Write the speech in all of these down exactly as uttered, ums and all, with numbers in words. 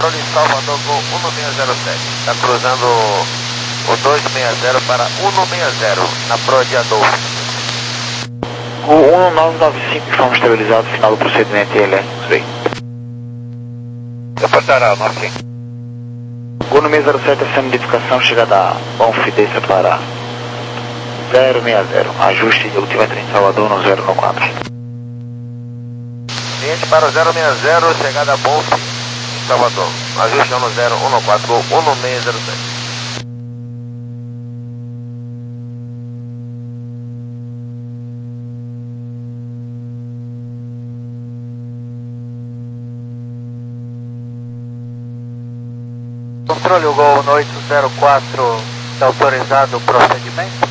Controle Salvador, Gol um seis zero sete. Está cruzando o dois seis zero para um seis zero, na proa de Adolfo. O um nove nove cinco, informe estabilizado, final do procedimento I L S. Reportará, nove cinco. Gol seis zero sete, essa modificação, chegada a Bonfidência para zero seis zero. Ajuste de última entrada em Salvador no zero um quatro. Cliente para o zero seis zero, chegada a Bonf em Salvador. Ajuste no zero um quatro, Gol um seis zero sete. Controle, o Gol no oito zero quatro, está autorizado o procedimento?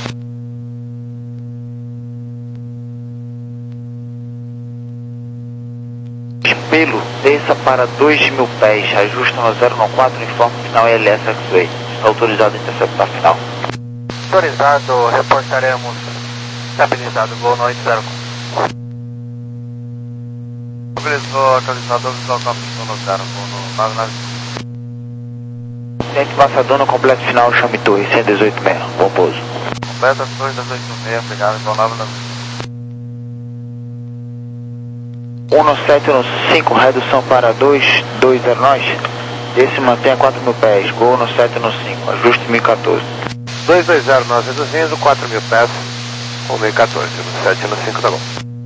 Espelho, desça para dois mil pés, ajusta no zero um quatro, informe final I L S X-Way. Está autorizado a interceptar final. Autorizado, reportaremos estabilizado, Gol no oito zero quatro. Estabilizou, atualizador visual capítulo no zero, Gol no nove nove cinco. Cliente passador no completo final, chame torre, cento e dezoito seis, bom pouso. Completa dois dezoito seis, obrigado, Gol nove nove cinco. um sete cinco, redução para dois dois zero nós. Esse mantém a quatro mil pés, Gol no sete cinco, ajuste mil e quatorze. dois dois zero, nós reduzindo quatro mil pés com mil e quatorze, no sete cinco tá bom.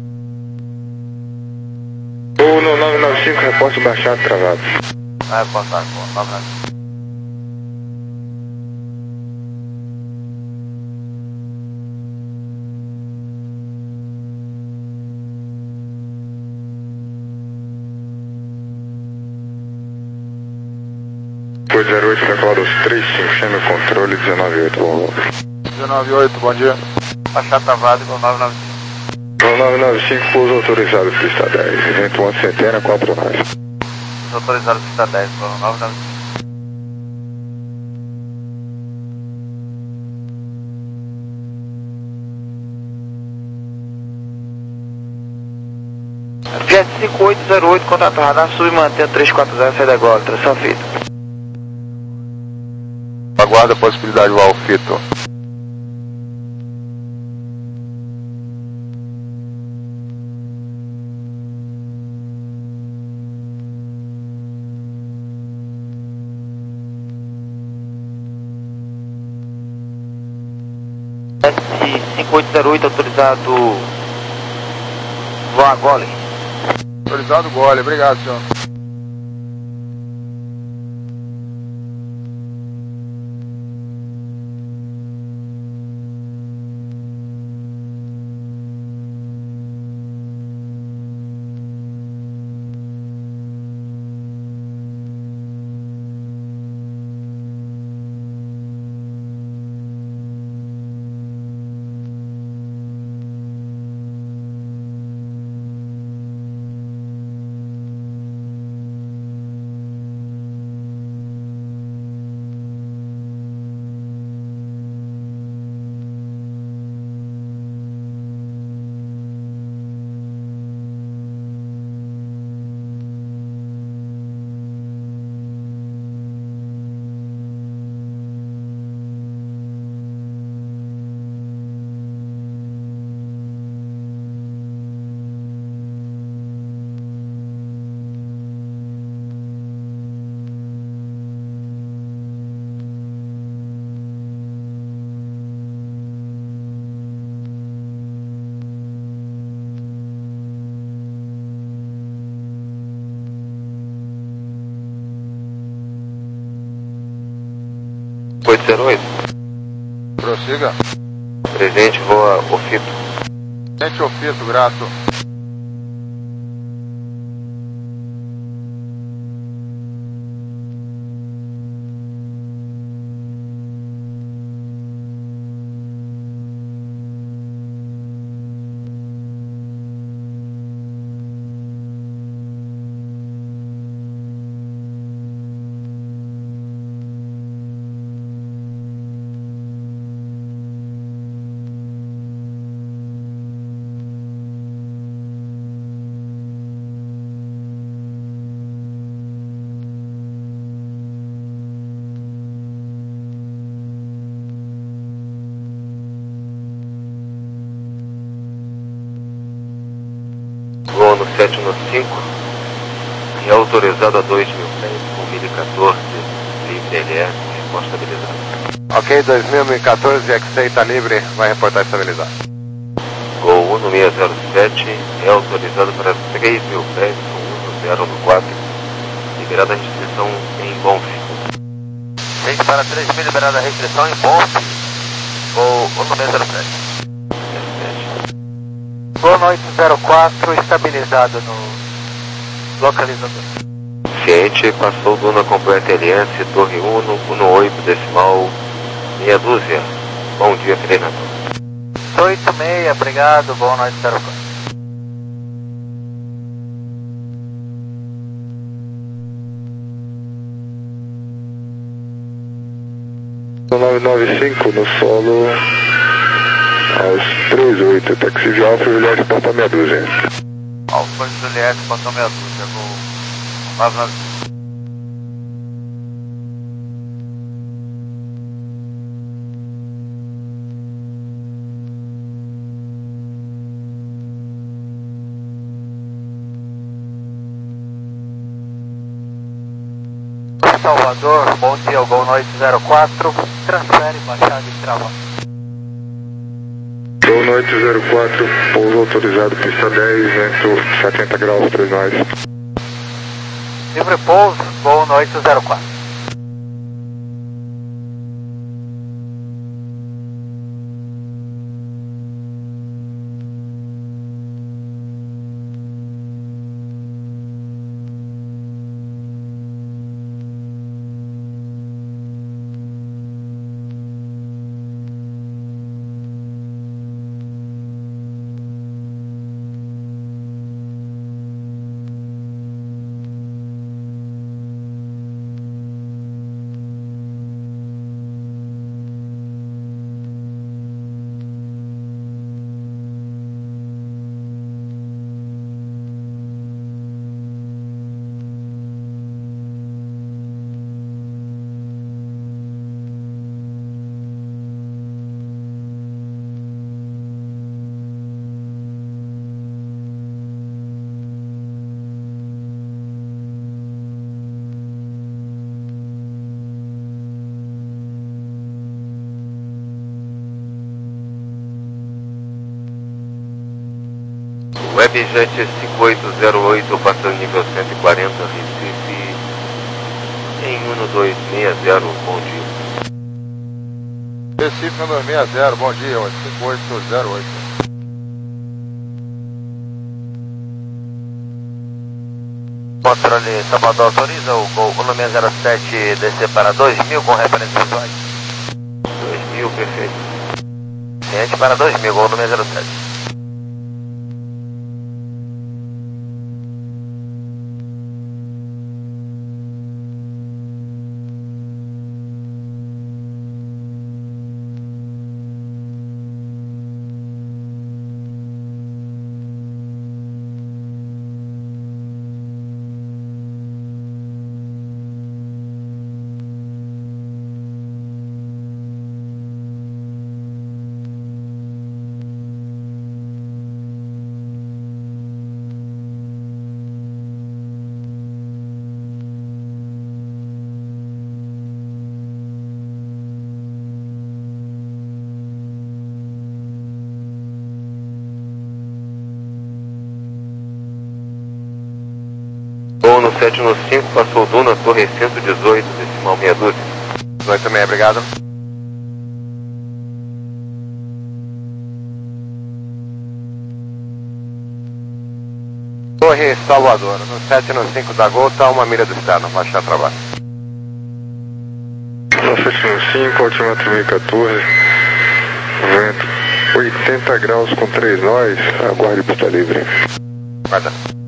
Gol no nove nove cinco, reporte baixado, travado. Vai reportar, Gol nove nove cinco. oito zero oito, vai falar dos três cinco, chame o controle, dezenove oito, bom. dezenove oito, bom dia. Baixado travado, Gol nove nove cinco. Gol nove nove cinco, pouso autorizado, pista dez, vento uma centena, quatro nove. Autorizado pista dez, Gol nove nove cinco. Jet cinco oito zero oito, contato radar, sub e mantém três quatro zero, sai da gola, tração feita. Aguarda a possibilidade do Alfito. S cinco oito zero oito, autorizado voar a gole. Autorizado gole, obrigado, senhor. oito zero oito. Prossiga. Presente, voa Ofito. Gente, Ofito, grato. sete no cinco e autorizado a dois mil pés com mil e quatorze, livre L S, resposta estabilizada. Ok, dois mil, mil e quatorze, X A está livre, vai reportar estabilizado. Gol um seis zero sete é autorizado para três mil pés com um zero no quatro, liberada a restrição em Bonf. Gente para três mil, liberada a restrição em Bonf. Gol um seis zero sete. Gol oito zero quatro, estabilizado no localizador. Ciente, passou Duna completa L S, Torre um, Uno oito, decimal, meia dúzia. Bom dia, treinador. oito seis, obrigado, Gol oito zero quatro. nove nove cinco no solo aos três oito, táxi de Alfa Juliette, porta meia dúzia. Alfa Juliette, porta meia dúzia, gol nove nove cinco. Salvador, bom dia, o Gol oito zero quatro, transfere, baixada e trava. Gol oito zero quatro, pouso autorizado, pista dez, vento setenta graus, três nós. Livre pouso, Gol oito zero quatro. Webjet cinco oito zero oito, passando nível cento e quarenta, Recife, em um dois seis zero, bom dia. Recife um dois seis zero, bom dia, cinco oito zero oito. Controle Salvador autoriza o Gol um seis zero sete descer para dois mil com referência visuais. dois mil, perfeito. Ciente para dois mil, Gol um seis zero sete. Gol no sete no cinco, passou Duna, Torre cento e dezoito, decimal meia dúzia. oito seis, obrigado. Torre Salvador, no sete no cinco da Gota, uma milha do externo, baixar trabalho. No sete no cinco, altímetro mil e quatorze, vento oitenta graus com três nós, aguarde pista livre. Guarda.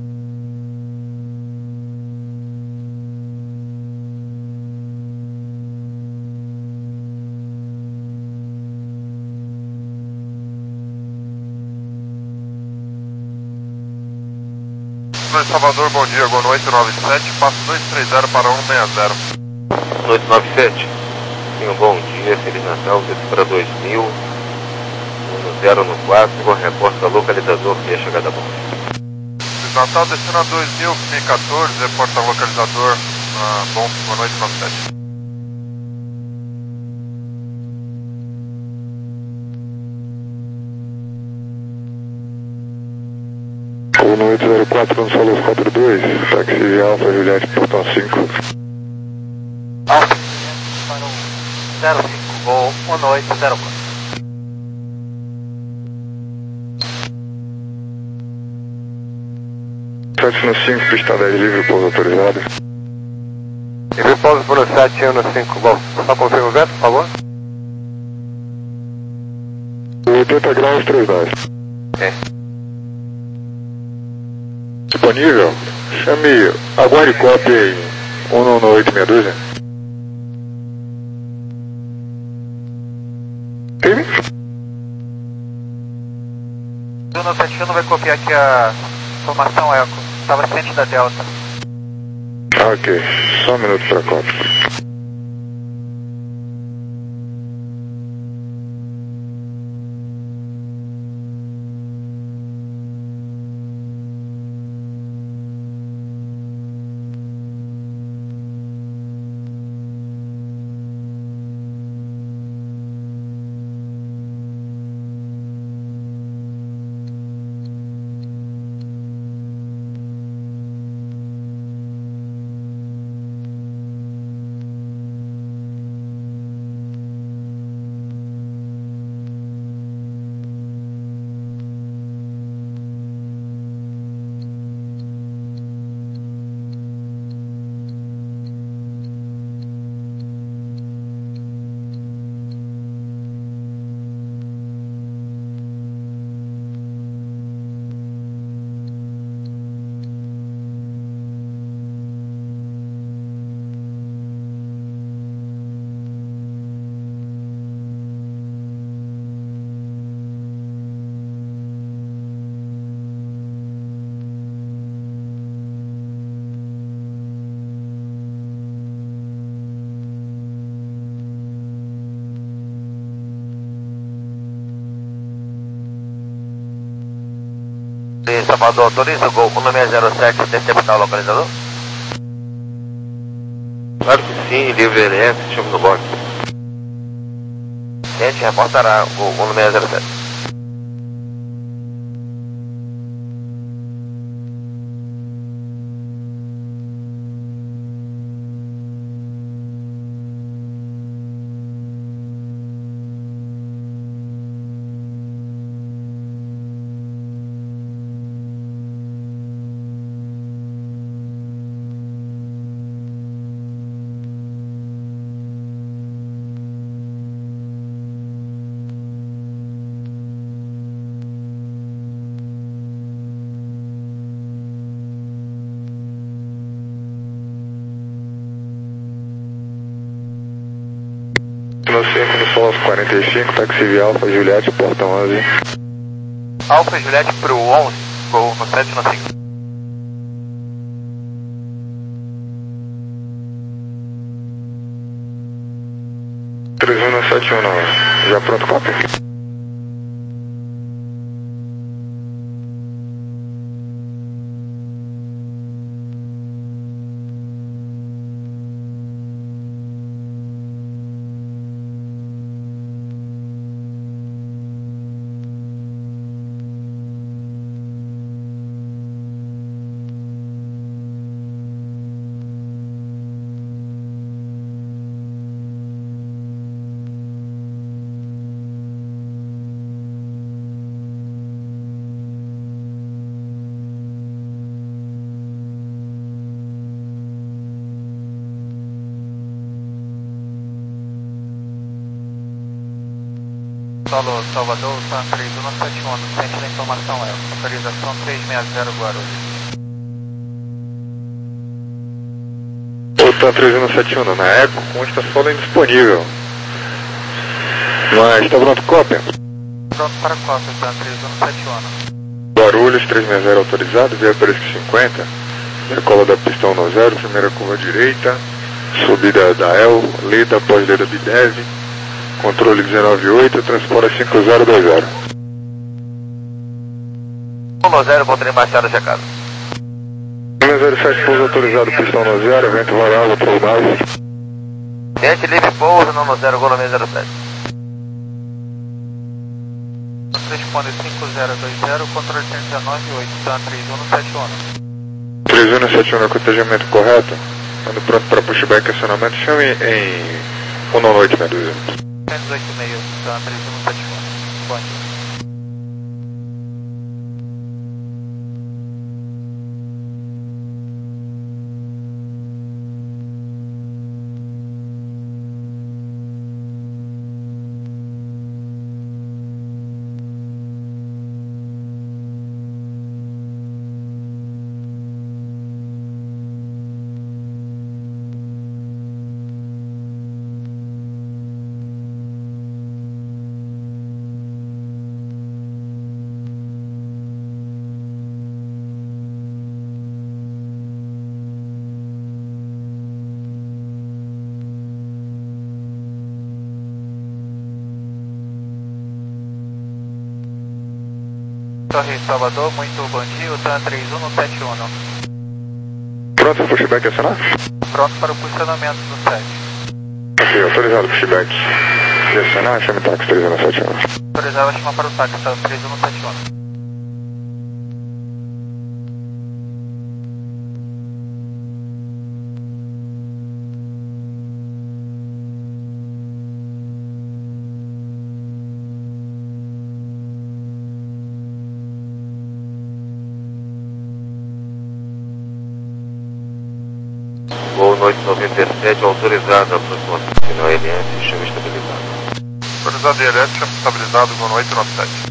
Salvador, bom dia, Gol oito nove sete, passo dois três zero para um seis zero. oito nove sete, tenham um bom dia, Feliz Natal, desce para dois mil, um zero no quatro, reporta localizador e a chegada bom. Natal, descendo a dois mil, F I quatorze, reporta localizador. Ah, bom, boa noite, nove sete. um oito zero quatro no solo quatro dois, táxi Alfa Juliette, portão cinco. Alfa para o zero cinco, voo um oito zero quatro. sete um cinco, pista dez livre, pouso autorizado. Livre pouso por sete um cinco, bom, só confirma o vento, por favor. oitenta graus, três nove. Ok. Disponível? Chame, aguarde cópia aí, um nove oito meia dúzia. Firme? O um sete um vai copiar aqui a informação Eco. Estava ciente da Delta. Ok, só um minuto para cópia. Salvador, autoriza o Gol um seis zero sete interceptar o localizador? Claro que sim, livre L S, chama no box. Gente, reportará o Gol um seis zero sete. No cinco, no Sol quarenta e cinco, táxi Alfa Juliette, portão onze. Alfa Juliette para o onze, voo no sete no cinco. três um sete um, já pronto, cópia? Solo Salvador, San três um sete um, centro da informação é localização trezentos e sessenta Guarulhos. Tan três um sete um, na Eco, consta solo indisponível. Mas está pronto, cópia? Pronto para cópia, Tan três um sete um. Guarulhos, trezentos e sessenta autorizado, via Presque cinquenta, decola da pista um zero, primeira curva direita, subida da El, lida após lida Bidev, controle dezenove oito, transporta cinco zero dois zero. um zero, controle Machado checado. Noronha zero sete, pouso autorizado, pistão no zero, vento variável, probabilidade. Gente, livre pouso, não no zero, Golomê zero sete. Responde cinco zero dois zero, controle cento e dezenove oito, TAM três um sete um. três um sete um, acompanhamento correto. Ando pronto para pushback e acionamento. Chame em um nove oito Medusa. cento e dezoito e meio, TAM três um sete um. Bom dia. Torre Salvador, muito bom dia, o TAM três um sete um. Pronto para pushback e acionar? Pronto para o posicionamento no sete. Ok, autorizado pushback e acionar. Chame táxi três um sete um. Autorizado a chamar para o táxi, TAM três um sete um. Gol noite noventa e sete, autorizado a aproximação final L S, chama estabilizado. Autorizado I L S, chama estabilizado, Gol oito nove sete.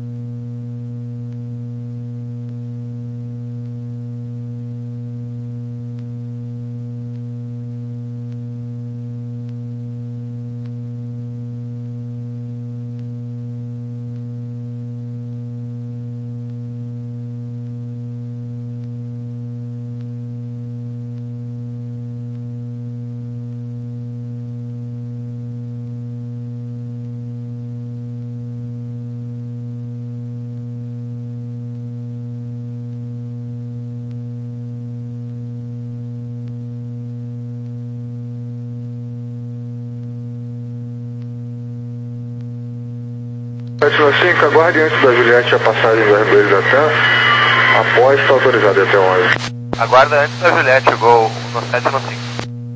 sete cinco, aguarde antes da Juliette a passagem do R dois da TAM. Após, está autorizado até onze. Aguarda antes da Juliette, Gol no sete no cinco.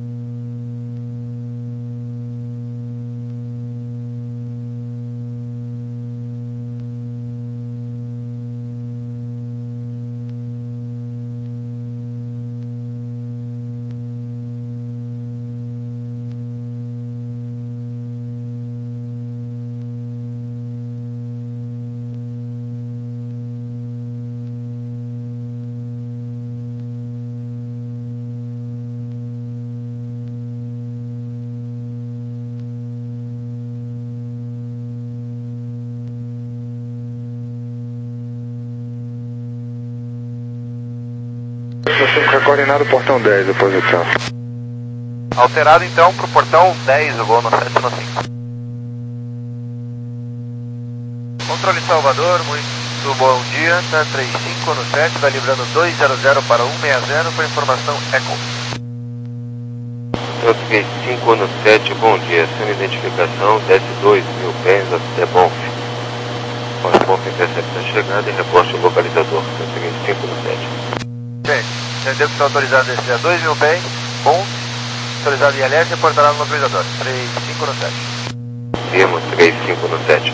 sete coordenado portão dez, oposição. Alterado então para o portão dez, o Gol no sete no cinco. Controle Salvador, muito bom dia, TAM três cinco no sete, vai librando dois zero zero para um seis zero com informação Eco. TAM três cinco no sete, bom dia, sem identificação, desce dois mil pés até Bonf. Após Bonf intercepta a chegada e reporte o localizador, TAM três cinco no sete. Gente, entendeu que está autorizado a descer a dois mil pés, bom, autorizado I L S e reportará no localizador, três cinco no sete. Firmo três cinco no sete.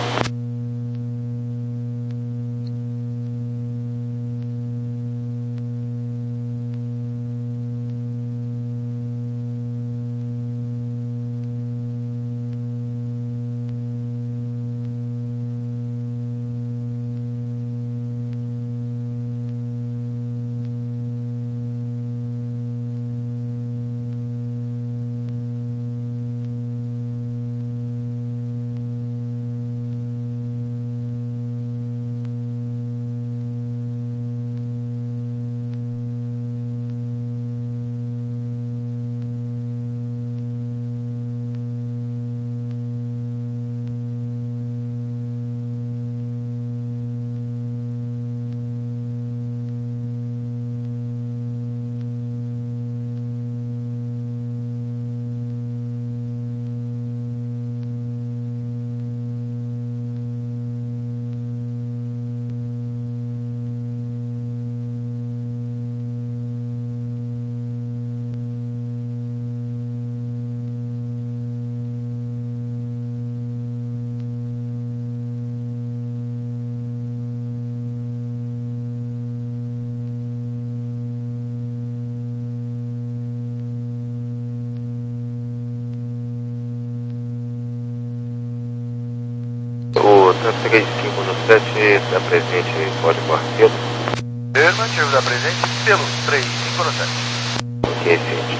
três cinco no sete, está presente, pode pelo. Afirmativo, da presente pelo três cinco no sete. Ok, ciente.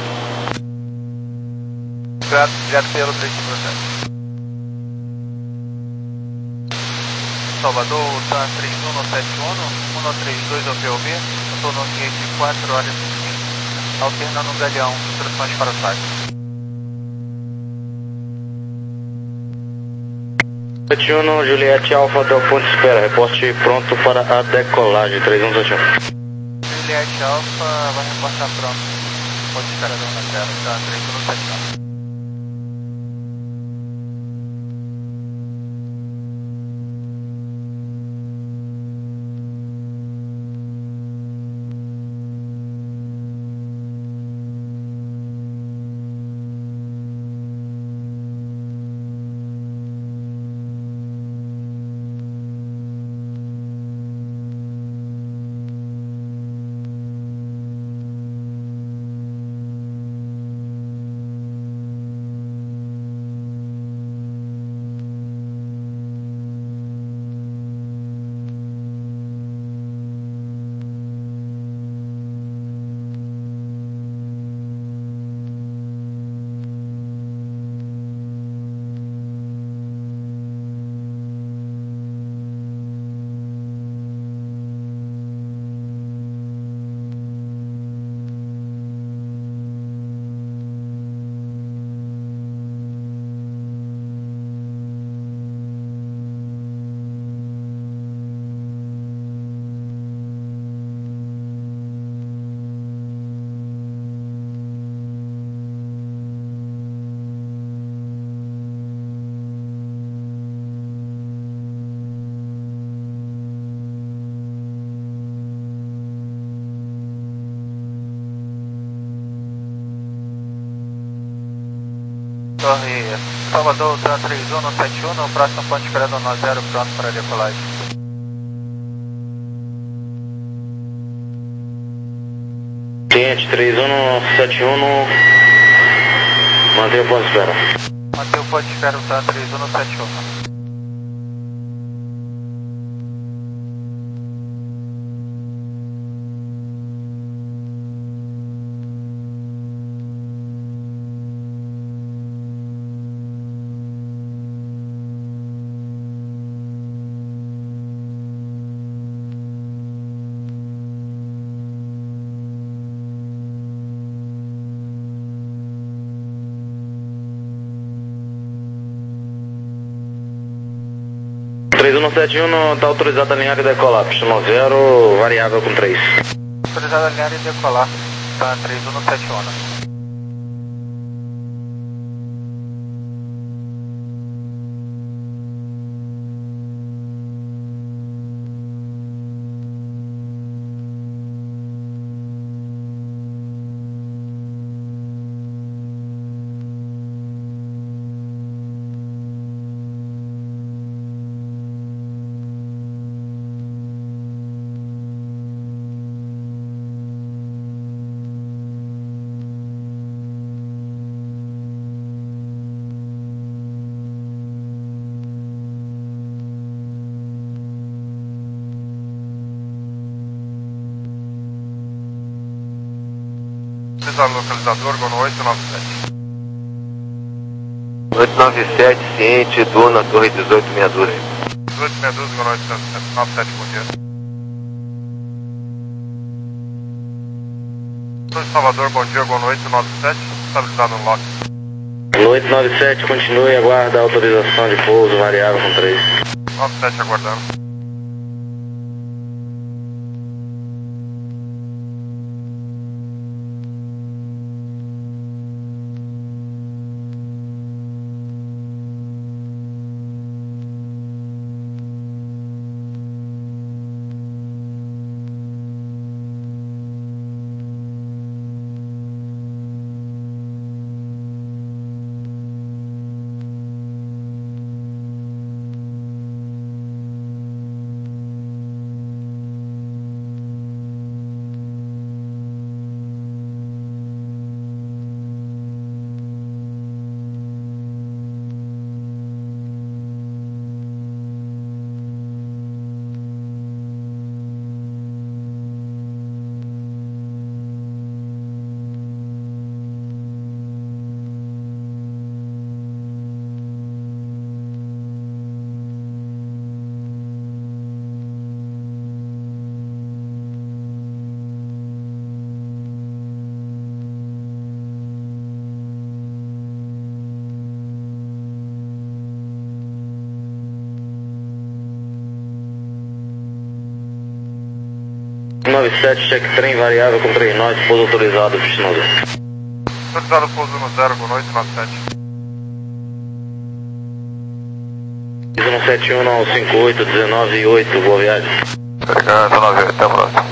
Direto, direto pelo três cinco no sete. Salvador, TAM três um no sete um, um três dois ao P O V, autonomia de quatro horas e cinco, alternando um galhão, instruções para o site. sete um, Juliette Alfa, Hotel Ponte Espera, reporte pronto para a decolagem, três um sete um. Juliette Alfa vai reportar pronto, Ponte Espera da Una Terra, TAM três um no sete um. Torre Salvador, TAM três um no sete um, no próximo ponto de espera do um zero, pronto para a decolagem. Ciente, três um no sete um, no... mantenha o ponto de espera. Mantenha o ponto de espera, TAM três um no sete um. três um no sete um, está autorizado a alinhar e decolar, pista um zero, variável com três. Autorizado a alinhar e decolar, TAM três um no sete um. Utilizar localizador, Gono oito nove sete. oito nove sete, ciente, Duna, Torre dezoito meia dúzia. dezoito meia dúzia, Gono oito nove sete, bom dia. Torre Salvador, bom dia, Gono oito nove sete, estabilizado no lock. oito nove sete, continue, aguarda a autorização de pouso, variável com três. nove sete aguardando. nove sete, cheque trem variável com três nós, pouso autorizado, destino zero. Autorizado pouso no zero, boa noite, nove sete. um sete um não cinco oito, dezenove oito, boa viagem. Obrigado, dezenove oito, até a próxima.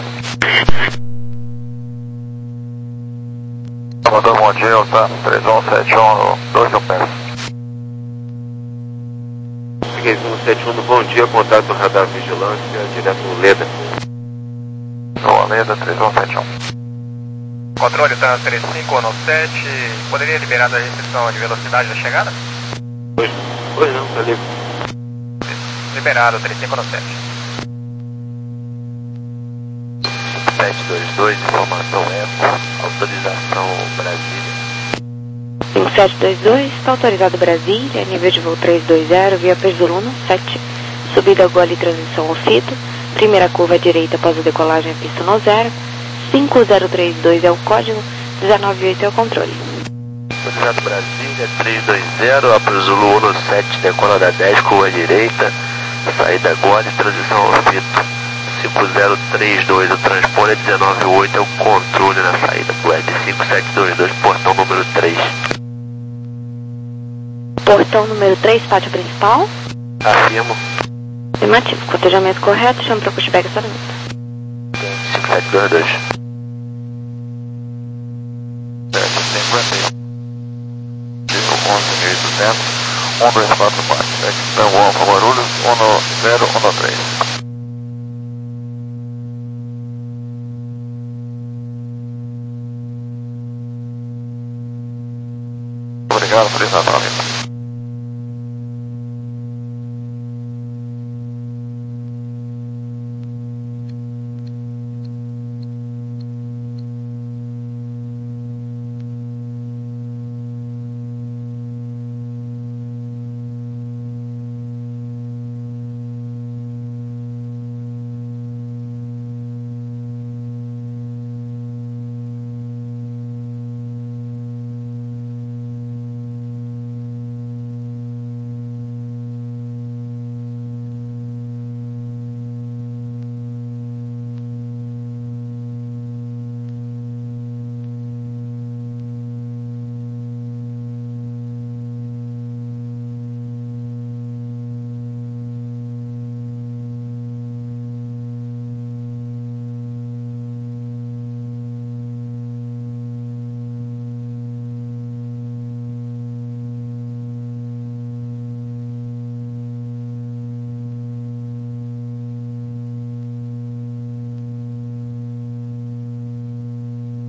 Salvador, bom dia, Elsa, três um sete um, dois mil pés. três um sete um, bom dia, contato radar vigilância, direto no Leda. Boa, Leda, três um sete um. Controle tá três cinco nove sete, poderia liberar a restrição de velocidade da chegada? Pois, pois não, tá livre. Liberado, três cinco nove sete. sete dois dois, informação Eco, autorização Brasília. cinco sete dois dois, está autorizado Brasília, nível de voo três dois zero, via Perzuluno, sete, subida Gole, transição ao Cito, primeira curva à direita após a decolagem, pista no zero, cinco zero três dois é o código, dezenove oito é o controle. Autorizado Brasília, três dois zero, após Zulu um sete, decola da dez, curva à direita, saída Gole, transição ao Cito. cinco zero três dois, o transponder dezenove oito é o controle na saída pro web cinco sete dois dois, portão número três. Portão número três, pátio principal. Afirmo. Afirmativo, cotejamento correto, chama para pushback essa minuto. cinco sete dois dois. onze mil e duzentos, um dois quatro quatro, Tango Alfa Guarulhos, um zero um três. Obrigado por isso, nove.